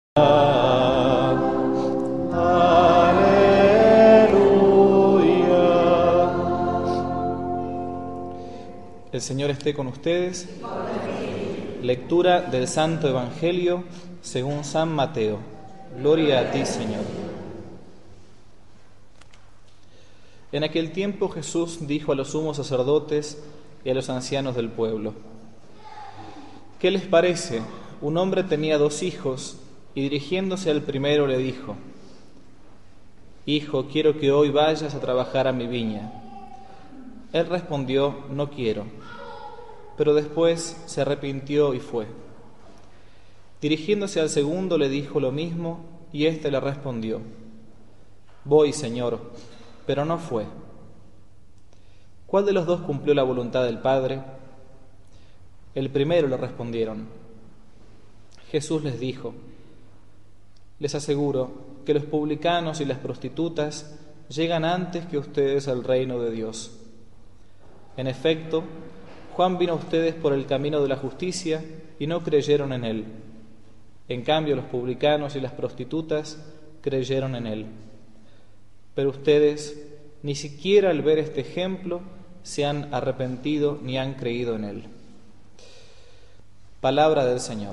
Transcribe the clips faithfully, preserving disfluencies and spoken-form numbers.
El Señor esté con ustedes. Lectura del Santo Evangelio según San Mateo. Gloria a ti, Señor. En aquel tiempo Jesús dijo a los sumos sacerdotes y a los ancianos del pueblo: ¿Qué les parece? Un hombre tenía dos hijos y dirigiéndose al primero le dijo: Hijo, quiero que hoy vayas a trabajar a mi viña. Él respondió: No quiero. Pero después se arrepintió y fue. Dirigiéndose al segundo le dijo lo mismo y éste le respondió: Voy, Señor, pero no fue. ¿Cuál de los dos cumplió la voluntad del Padre? El primero, le respondieron. Jesús les dijo: Les aseguro que los publicanos y las prostitutas llegan antes que ustedes al reino de Dios. En efecto, Juan vino a ustedes por el camino de la justicia y no creyeron en él. En cambio, los publicanos y las prostitutas creyeron en él. Pero ustedes, ni siquiera al ver este ejemplo, se han arrepentido ni han creído en él. Palabra del Señor.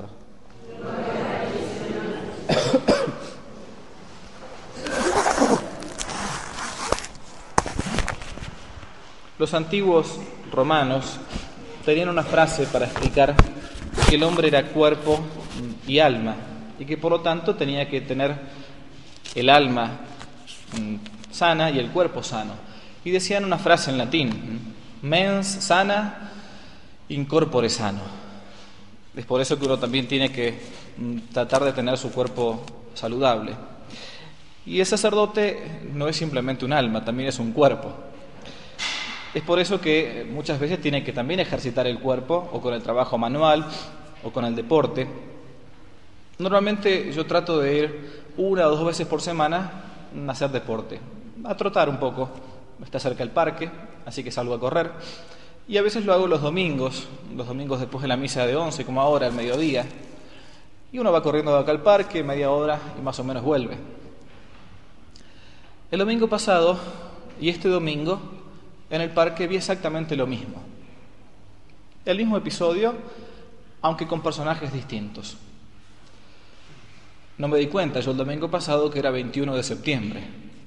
Los antiguos romanos tenían una frase para explicar que el hombre era cuerpo y alma, y que por lo tanto tenía que tener el alma sana y el cuerpo sano. Y decían una frase en latín: mens sana, in corpore sano. Es por eso que uno también tiene que tratar de tener su cuerpo saludable. Y el sacerdote no es simplemente un alma, también es un cuerpo. Es por eso que muchas veces tiene que también ejercitar el cuerpo, o con el trabajo manual, o con el deporte. Normalmente yo trato de ir una o dos veces por semana a hacer deporte, a trotar un poco. Está cerca el parque, así que salgo a correr. Y a veces lo hago los domingos, los domingos después de la misa de once, como ahora, al mediodía. Y uno va corriendo de acá al parque, media hora, y más o menos vuelve. El domingo pasado y este domingo, en el parque vi exactamente lo mismo. El mismo episodio, aunque con personajes distintos. No me di cuenta yo el domingo pasado que era veintiuno de septiembre.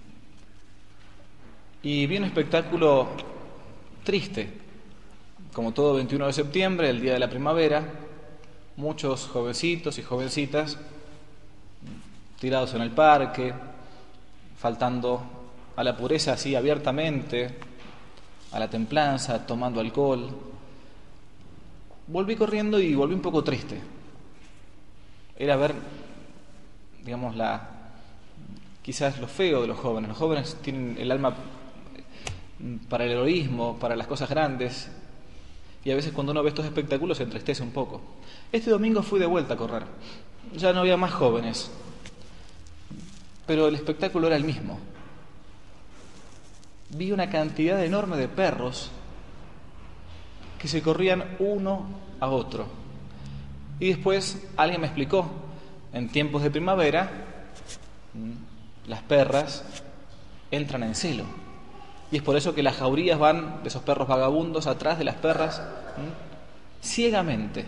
Y vi un espectáculo triste. Como todo veintiuno de septiembre, el día de la primavera, muchos jovencitos y jovencitas tirados en el parque, faltando a la pureza así abiertamente, a la templanza, tomando alcohol. Volví corriendo y volví un poco triste. Era ver, digamos, la quizás lo feo de los jóvenes. Los jóvenes tienen el alma para el heroísmo, para las cosas grandes, y a veces cuando uno ve estos espectáculos se entristece un poco. Este domingo fui de vuelta a correr. Ya no había más jóvenes, pero el espectáculo era el mismo. Vi una cantidad enorme de perros que se corrían uno a otro. Y después alguien me explicó: en tiempos de primavera, las perras entran en celo. Y es por eso que las jaurías van de esos perros vagabundos atrás de las perras, ¿m? ciegamente.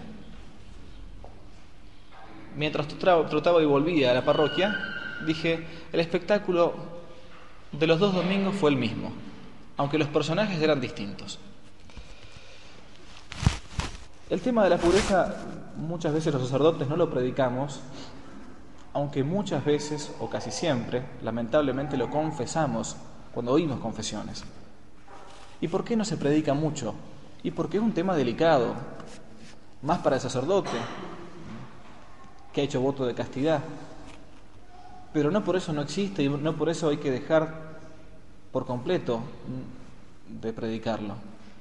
Mientras trotaba y volvía a la parroquia, dije: el espectáculo de los dos domingos fue el mismo, aunque los personajes eran distintos. El tema de la pureza muchas veces los sacerdotes no lo predicamos, aunque muchas veces, o casi siempre, lamentablemente lo confesamos cuando oímos confesiones. ¿Y por qué no se predica mucho? Y porque es un tema delicado, más para el sacerdote, que ha hecho voto de castidad. Pero no por eso no existe y no por eso hay que dejar por completo de predicarlo.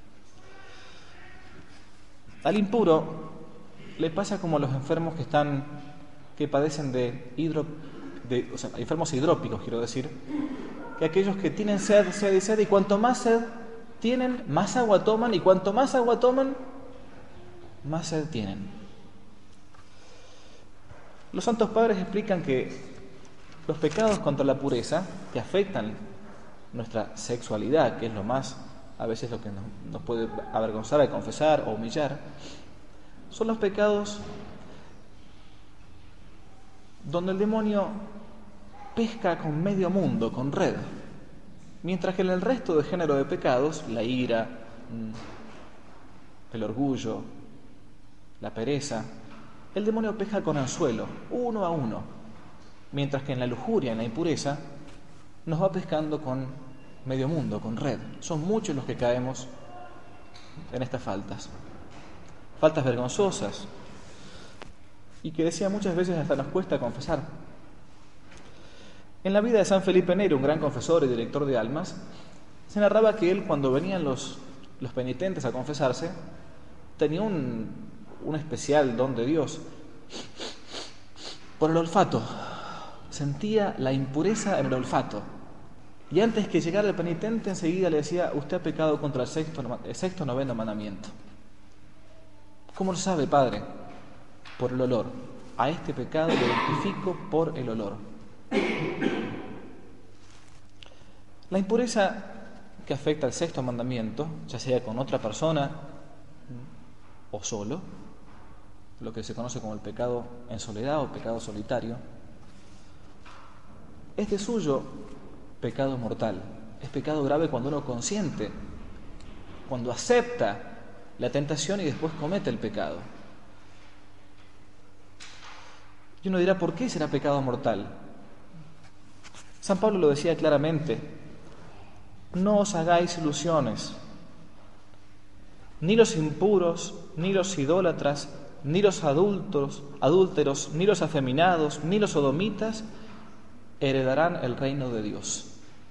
Al impuro le pasa como a los enfermos que están, que padecen de hidro, de, o sea, enfermos hidrópicos, quiero decir, que aquellos que tienen sed, sed y sed, y cuanto más sed tienen, más agua toman, y cuanto más agua toman, más sed tienen. Los santos padres explican que los pecados contra la pureza, que afectan nuestra sexualidad, que es lo más, a veces lo que nos, nos puede avergonzar al confesar o humillar, son los pecados donde el demonio pesca con medio mundo, con red, mientras que en el resto de género de pecados, la ira, el orgullo, la pereza, el demonio pesca con anzuelo, uno a uno, mientras que en la lujuria, en la impureza, nos va pescando con medio mundo, con red. Son muchos los que caemos en estas faltas, faltas vergonzosas, y que decía muchas veces hasta nos cuesta confesar. En la vida de San Felipe Neri, un gran confesor y director de almas, se narraba que él, cuando venían los, los penitentes a confesarse, tenía un, un especial don de Dios por el olfato. Sentía la impureza en el olfato. Y antes que llegara el penitente, enseguida le decía: usted ha pecado contra el sexto, el sexto noveno mandamiento. ¿Cómo lo sabe, padre? Por el olor. A este pecado lo identifico por el olor. La impureza que afecta al sexto mandamiento, ya sea con otra persona o solo, lo que se conoce como el pecado en soledad o pecado solitario, es de suyo pecado mortal. Es pecado grave cuando uno consiente, cuando acepta la tentación y después comete el pecado. Y uno dirá: ¿por qué será pecado mortal? San Pablo lo decía claramente: no os hagáis ilusiones, ni los impuros, ni los idólatras, ni los adúlteros, adúlteros, ni los afeminados, ni los sodomitas heredarán el reino de Dios.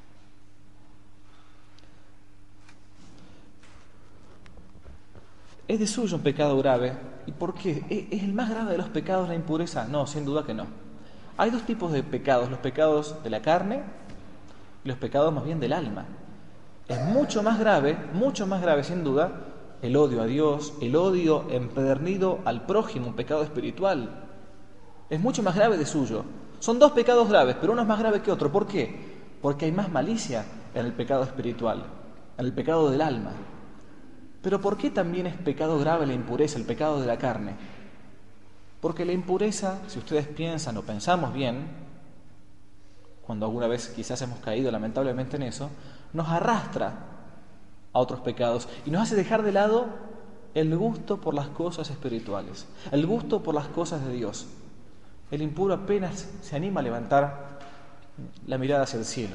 ¿Es de suyo un pecado grave? ¿Y por qué? ¿Es el más grave de los pecados la impureza? No, sin duda que no. Hay dos tipos de pecados: los pecados de la carne y los pecados más bien del alma. Es mucho más grave, mucho más grave sin duda, el odio a Dios, el odio empedernido al prójimo, un pecado espiritual. Es mucho más grave de suyo. Son dos pecados graves, pero uno es más grave que otro. ¿Por qué? Porque hay más malicia en el pecado espiritual, en el pecado del alma. Pero ¿por qué también es pecado grave la impureza, el pecado de la carne? Porque la impureza, si ustedes piensan o pensamos bien, cuando alguna vez quizás hemos caído lamentablemente en eso, nos arrastra a otros pecados y nos hace dejar de lado el gusto por las cosas espirituales, el gusto por las cosas de Dios. El impuro apenas se anima a levantar la mirada hacia el cielo.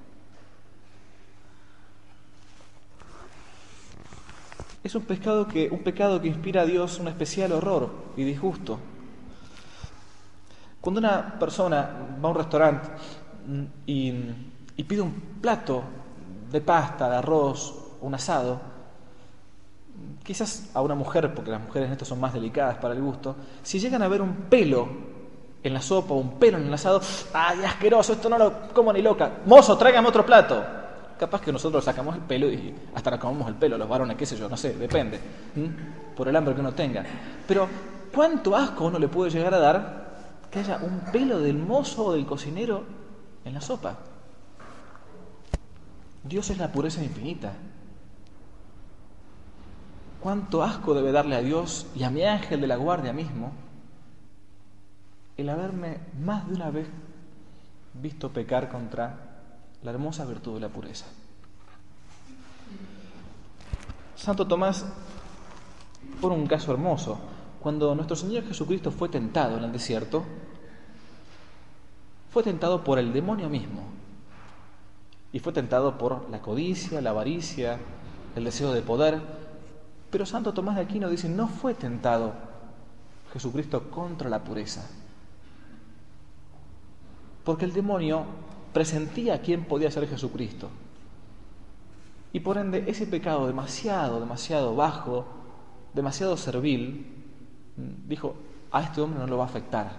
Es un pecado que, un pecado que inspira a Dios un especial horror y disgusto. Cuando una persona va a un restaurante y, y pide un plato de pasta, de arroz, un asado, quizás a una mujer, porque las mujeres en esto son más delicadas para el gusto, si llegan a ver un pelo en la sopa o un pelo en el asado, ¡ay, asqueroso! Esto no lo como ni loca. ¡Mozo, tráigame otro plato! Capaz que nosotros sacamos el pelo y hasta nos comemos el pelo, los varones, qué sé yo, no sé, depende, ¿m? por el hambre que uno tenga. Pero ¿cuánto asco uno le puede llegar a dar que haya un pelo del mozo o del cocinero en la sopa? Dios es la pureza infinita. ¿Cuánto asco debe darle a Dios y a mi ángel de la guardia mismo el haberme más de una vez visto pecar contra la hermosa virtud de la pureza? Santo Tomás pone un caso hermoso. Cuando nuestro Señor Jesucristo fue tentado en el desierto, fue tentado por el demonio mismo. Y fue tentado por la codicia, la avaricia, el deseo de poder. Pero Santo Tomás de Aquino dice: no fue tentado Jesucristo contra la pureza. Porque el demonio presentía quién podía ser Jesucristo. Y por ende, ese pecado demasiado, demasiado bajo, demasiado servil, dijo: a este hombre no lo va a afectar.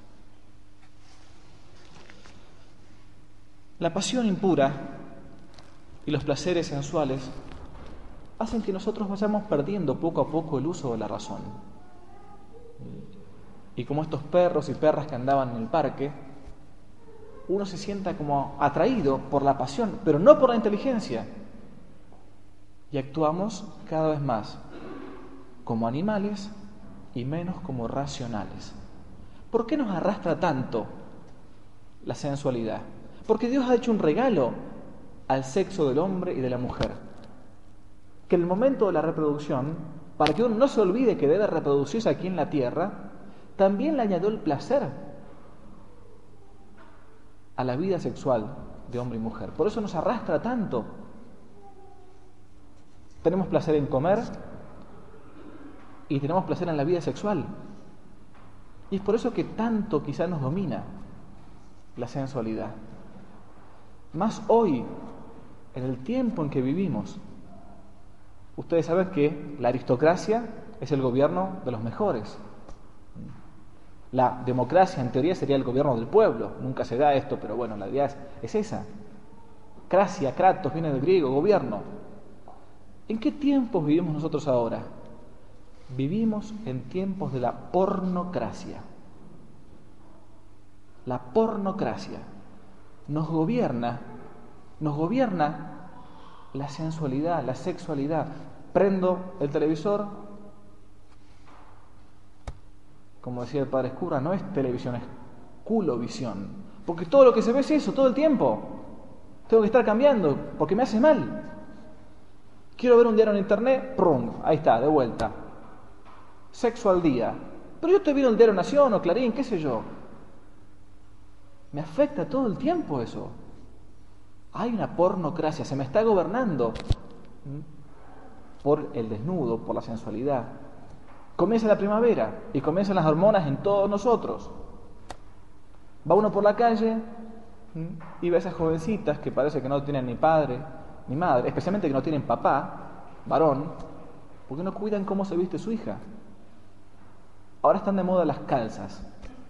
La pasión impura y los placeres sensuales hacen que nosotros vayamos perdiendo poco a poco el uso de la razón. y como estos perros y perras que andaban en el parque, uno se sienta como atraído por la pasión, pero no por la inteligencia. Y actuamos cada vez más como animales y menos como racionales. ¿Por qué nos arrastra tanto la sensualidad? Porque Dios ha hecho un regalo al sexo del hombre y de la mujer. Que el momento de la reproducción, para que uno no se olvide que debe reproducirse aquí en la tierra, también le añadió el placer a la vida sexual de hombre y mujer. Por eso nos arrastra tanto. Tenemos placer en comer y tenemos placer en la vida sexual. Y es por eso que tanto quizá nos domina la sensualidad. Más hoy, en el tiempo en que vivimos. Ustedes saben que la aristocracia es el gobierno de los mejores. La democracia, en teoría, sería el gobierno del pueblo. Nunca se da esto, pero bueno, la idea es, es esa. Cracia, kratos, viene del griego, gobierno. ¿En qué tiempos vivimos nosotros ahora? Vivimos en tiempos de la pornocracia. La pornocracia nos gobierna, nos gobierna la sensualidad, la sexualidad. Prendo el televisor, como decía el padre Escurra, no es televisión, es culovisión. Porque todo lo que se ve es eso, todo el tiempo. Tengo que estar cambiando, porque me hace mal. Quiero ver un diario en internet, ¡prum! Ahí está, de vuelta. Sexo al día. Pero yo estoy viendo el diario Nación o Clarín, qué sé yo. Me afecta todo el tiempo eso. Hay una pornocracia, se me está gobernando por el desnudo, por la sensualidad. Comienza la primavera y comienzan las hormonas en todos nosotros. Va uno por la calle y ve a esas jovencitas que parece que no tienen ni padre ni madre, especialmente que no tienen papá, varón, porque no cuidan cómo se viste su hija. Ahora están de moda las calzas.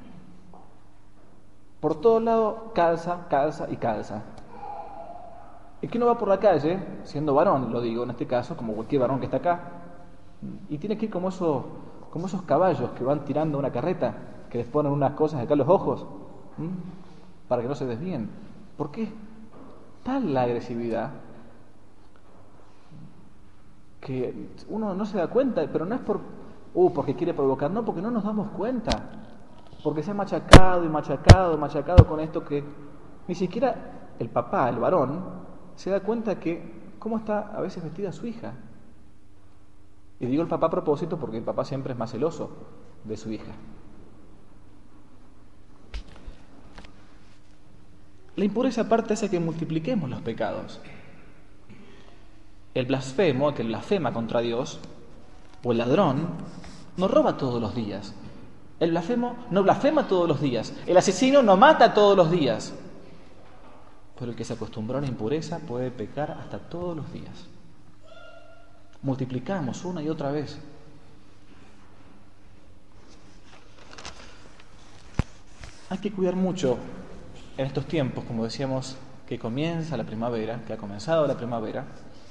Por todos lados, calza, calza y calza. Es que uno va por la calle, siendo varón, lo digo en este caso, como cualquier varón que está acá, y tiene que ir como esos, como esos caballos que van tirando una carreta, que les ponen unas cosas acá en los ojos, ¿m? para que no se desvíen. ¿Por qué? Tal la agresividad que uno no se da cuenta, pero no es por, uh, porque quiere provocar, no, porque no nos damos cuenta, porque se ha machacado y machacado, machacado con esto que ni siquiera el papá, el varón, se da cuenta que cómo está a veces vestida su hija. Y digo el papá a propósito porque el papá siempre es más celoso de su hija. La impureza aparte hace que multipliquemos los pecados. El blasfemo, el que blasfema contra Dios, o el ladrón, no roba todos los días. El blasfemo no blasfema todos los días. El asesino no mata todos los días. Pero el que se acostumbró a la impureza puede pecar hasta todos los días. Multiplicamos una y otra vez. Hay que cuidar mucho en estos tiempos, como decíamos, que comienza la primavera, que ha comenzado la primavera,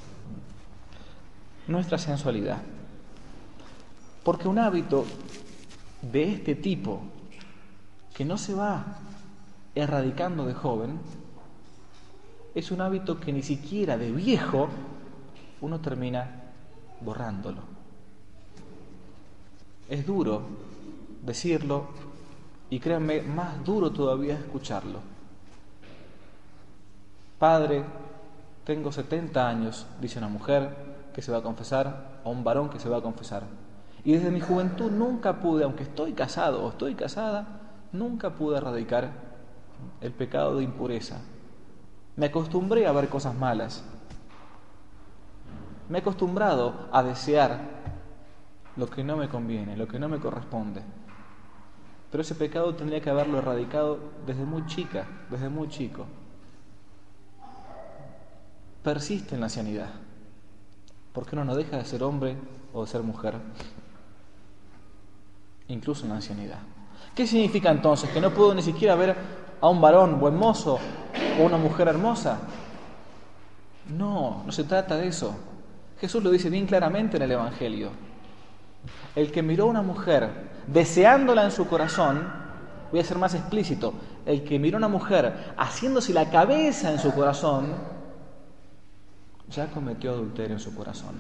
nuestra sensualidad. Porque un hábito de este tipo, que no se va erradicando de joven, es un hábito que ni siquiera de viejo uno termina borrándolo. Es duro decirlo y créanme, más duro todavía escucharlo. Padre, tengo setenta años, dice una mujer que se va a confesar, o un varón que se va a confesar. Y desde mi juventud nunca pude, aunque estoy casado o estoy casada, nunca pude erradicar el pecado de impureza. Me acostumbré a ver cosas malas. Me he acostumbrado a desear lo que no me conviene, lo que no me corresponde. Pero ese pecado tendría que haberlo erradicado desde muy chica, desde muy chico. Persiste en la ancianidad. Porque uno no deja de ser hombre o de ser mujer, incluso en la ancianidad. ¿Qué significa entonces? ¿Que no puedo ni siquiera ver a un varón buen mozo o una mujer hermosa? No, no se trata de eso. Jesús lo dice bien claramente en el Evangelio. El que miró a una mujer deseándola en su corazón, voy a ser más explícito, el que miró a una mujer haciéndose la cabeza en su corazón, ya cometió adulterio en su corazón.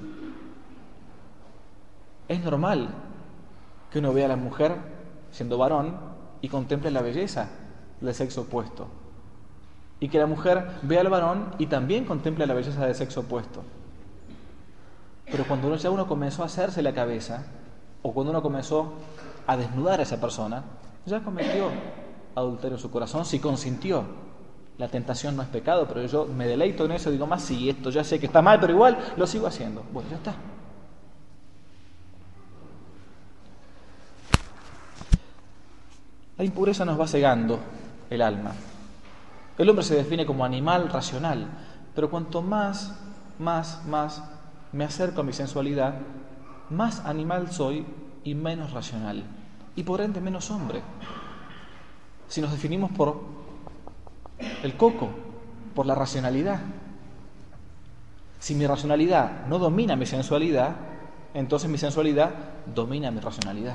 Es normal que uno vea a la mujer siendo varón y contemple la belleza del sexo opuesto. Y que la mujer vea al varón y también contemple la belleza del sexo opuesto. Pero cuando uno, ya uno comenzó a hacerse la cabeza, o cuando uno comenzó a desnudar a esa persona, ya cometió adulterio en su corazón, si consintió. La tentación no es pecado, pero yo me deleito en eso, digo más, sí, esto ya sé que está mal, pero igual lo sigo haciendo. Bueno, ya está. La impureza nos va cegando el alma. El hombre se define como animal racional, pero cuanto más, más, más me acerco a mi sensualidad, más animal soy y menos racional, y por ende menos hombre. Si nos definimos por el coco, por la racionalidad. Si mi racionalidad no domina mi sensualidad, entonces mi sensualidad domina mi racionalidad.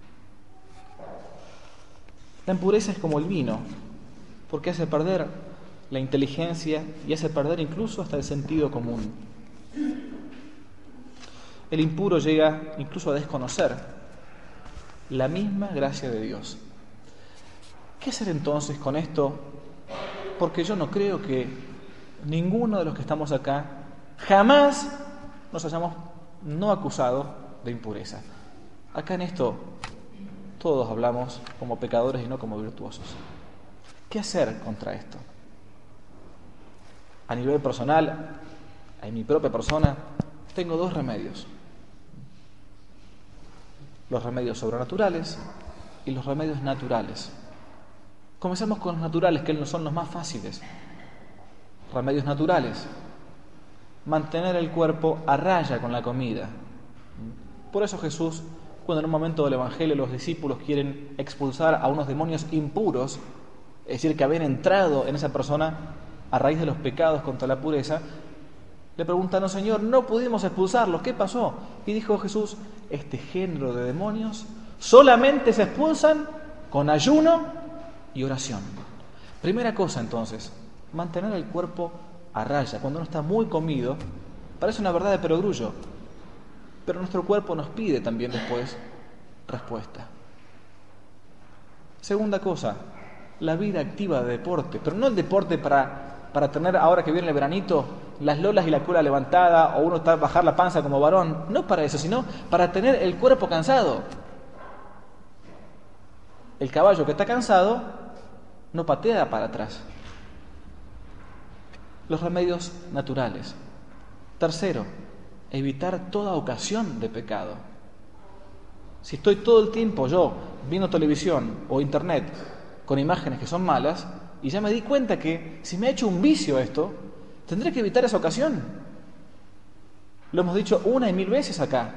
La impureza es como el vino, porque hace perder la inteligencia y hace perder incluso hasta el sentido común. El impuro llega incluso a desconocer la misma gracia de Dios. ¿Qué hacer entonces con esto? Porque yo no creo que ninguno de los que estamos acá jamás nos hayamos no acusado de impureza. Acá en esto todos hablamos como pecadores y no como virtuosos. ¿Qué hacer contra esto? A nivel personal, en mi propia persona, tengo dos remedios. Los remedios sobrenaturales y los remedios naturales. Comencemos con los naturales, que son los más fáciles. Remedios naturales. Mantener el cuerpo a raya con la comida. Por eso Jesús, cuando en un momento del Evangelio los discípulos quieren expulsar a unos demonios impuros, es decir, que habían entrado en esa persona a raíz de los pecados contra la pureza, le preguntaron: Señor, no pudimos expulsarlos, ¿qué pasó? Y dijo Jesús: este género de demonios solamente se expulsan con ayuno y oración. Primera cosa entonces, mantener el cuerpo a raya. Cuando uno está muy comido, parece una verdad de perogrullo, pero nuestro cuerpo nos pide también después respuesta. Segunda cosa, la vida activa de deporte, pero no el deporte para, para tener, ahora que viene el veranito, las lolas y la cola levantada, o uno está bajar la panza como varón, no para eso, sino para tener el cuerpo cansado. El caballo que está cansado no patea para atrás. Los remedios naturales. Tercero, evitar toda ocasión de pecado. Si estoy todo el tiempo yo viendo televisión o internet con imágenes que son malas, y ya me di cuenta que si me ha hecho un vicio esto, tendré que evitar esa ocasión. Lo hemos dicho una y mil veces acá.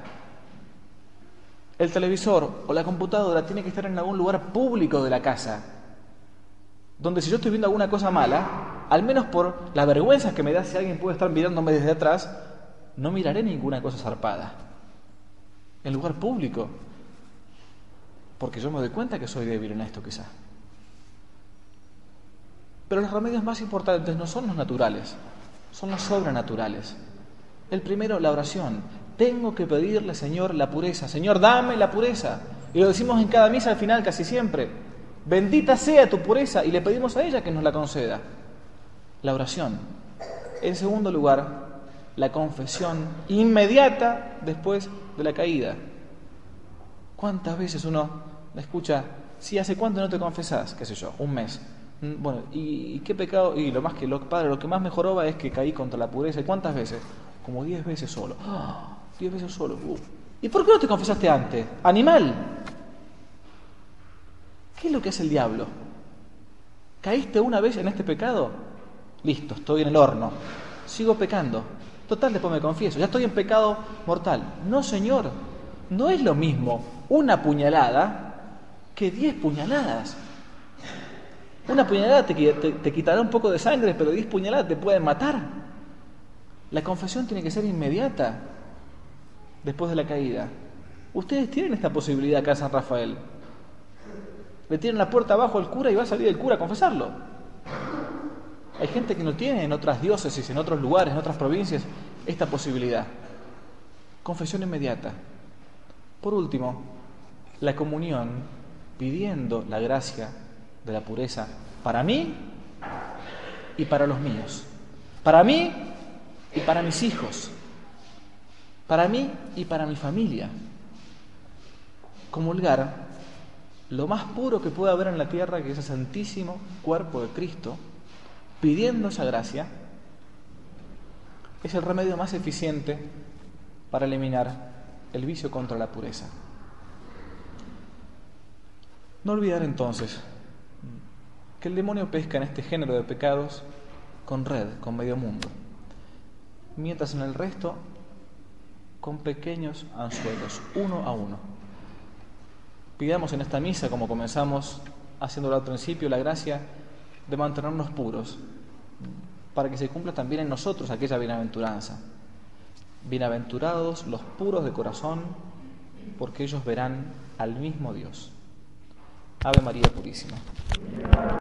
El televisor o la computadora tiene que estar en algún lugar público de la casa, donde si yo estoy viendo alguna cosa mala, al menos por la vergüenza que me da si alguien puede estar mirándome desde atrás, no miraré ninguna cosa zarpada. En lugar público, porque yo me doy cuenta que soy débil en esto quizá. Pero los remedios más importantes no son los naturales, son los sobrenaturales. El primero, la oración. Tengo que pedirle, Señor, la pureza. Señor, dame la pureza. Y lo decimos en cada misa al final casi siempre. Bendita sea tu pureza, y le pedimos a ella que nos la conceda. La oración. En segundo lugar, la confesión inmediata después de la caída. ¿Cuántas veces uno escucha: sí, ¿hace cuánto no te confesás? Qué sé yo, un mes. Bueno, ¿y, y qué pecado? Y lo más que, lo, padre, lo que más me joroba es que caí contra la pureza. ¿Y cuántas veces? Como diez veces solo. ¡Oh! Diez veces solo. Uh. ¿Y por qué no te confesaste antes? ¡Animal! ¿Qué es lo que hace el diablo? ¿Caíste una vez en este pecado? Listo, estoy en el horno. Sigo pecando. Total, después me confieso. Ya estoy en pecado mortal. No, Señor. No es lo mismo una puñalada que diez puñaladas. Una puñalada te, te, te quitará un poco de sangre, pero diez puñaladas te pueden matar. La confesión tiene que ser inmediata después de la caída. Ustedes tienen esta posibilidad acá en San Rafael. Le tienen la puerta abajo al cura y va a salir el cura a confesarlo. Hay gente que no tiene en otras diócesis, en otros lugares, en otras provincias, esta posibilidad. Confesión inmediata. Por último, la comunión, pidiendo la gracia de la pureza para mí y para los míos. Para mí y para mis hijos. Para mí y para mi familia. Comulgar lo más puro que puede haber en la tierra, que es el santísimo cuerpo de Cristo, pidiendo esa gracia, es el remedio más eficiente para eliminar el vicio contra la pureza. No olvidar entonces que el demonio pesca en este género de pecados con red, con medio mundo, mientras en el resto con pequeños anzuelos, uno a uno. Pidamos en esta misa, como comenzamos haciéndolo al principio, la gracia de mantenernos puros, para que se cumpla también en nosotros aquella bienaventuranza. Bienaventurados los puros de corazón, porque ellos verán al mismo Dios. Ave María Purísima.